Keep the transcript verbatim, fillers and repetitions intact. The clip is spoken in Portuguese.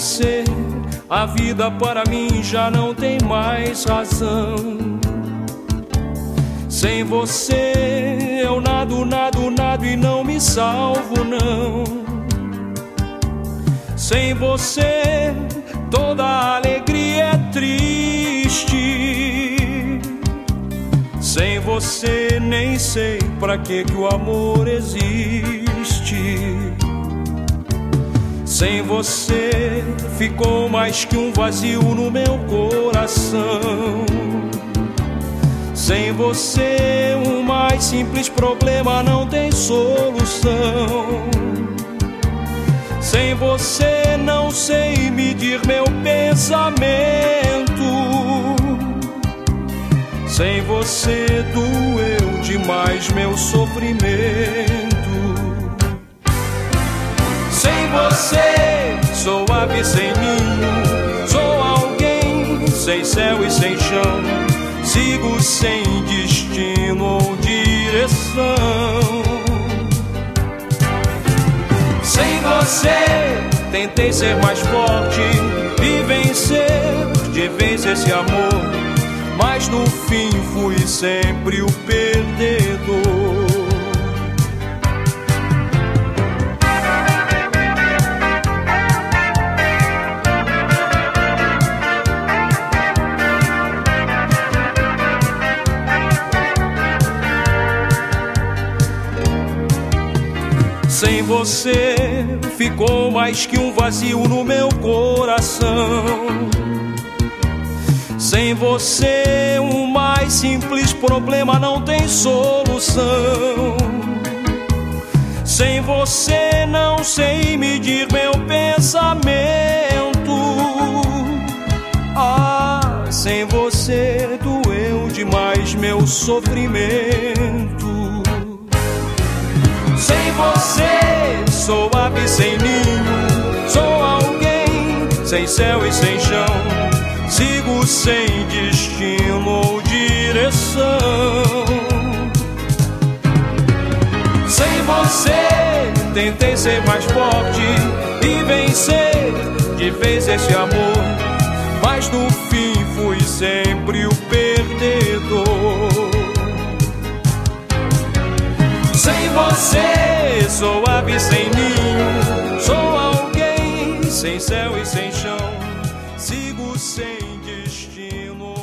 você, a vida para mim já não tem mais razão. Sem você eu nado, nado, nado e não me salvo não. Sem você toda a alegria é triste. Sem você nem sei pra que que o amor existe. Sem você ficou mais que um vazio no meu coração. Sem você o mais simples problema não tem solução. Sem você não sei medir meu pensamento. Sem você doeu demais meu sofrimento. Sem você sou ave sem ninho, sou alguém sem céu e sem chão. Sigo sem destino ou direção. Sem você tentei ser mais forte e vencer de vez esse amor, mas no fim fui sempre o perdedor. Sem você ficou mais que um vazio no meu coração. Sem você o mais simples problema não tem solução. Sem você não sei medir meu pensamento. Ah, sem você doeu demais meu sofrimento. Sem você sou ave sem ninho, sou alguém sem céu e sem chão. Sigo sem destino ou direção. Sem você tentei ser mais forte e vencer de vez esse amor, mas no fim fui sempre o perdedor. Sem você sou ave sem ninho, sou alguém sem céu e sem chão. Sigo sem destino.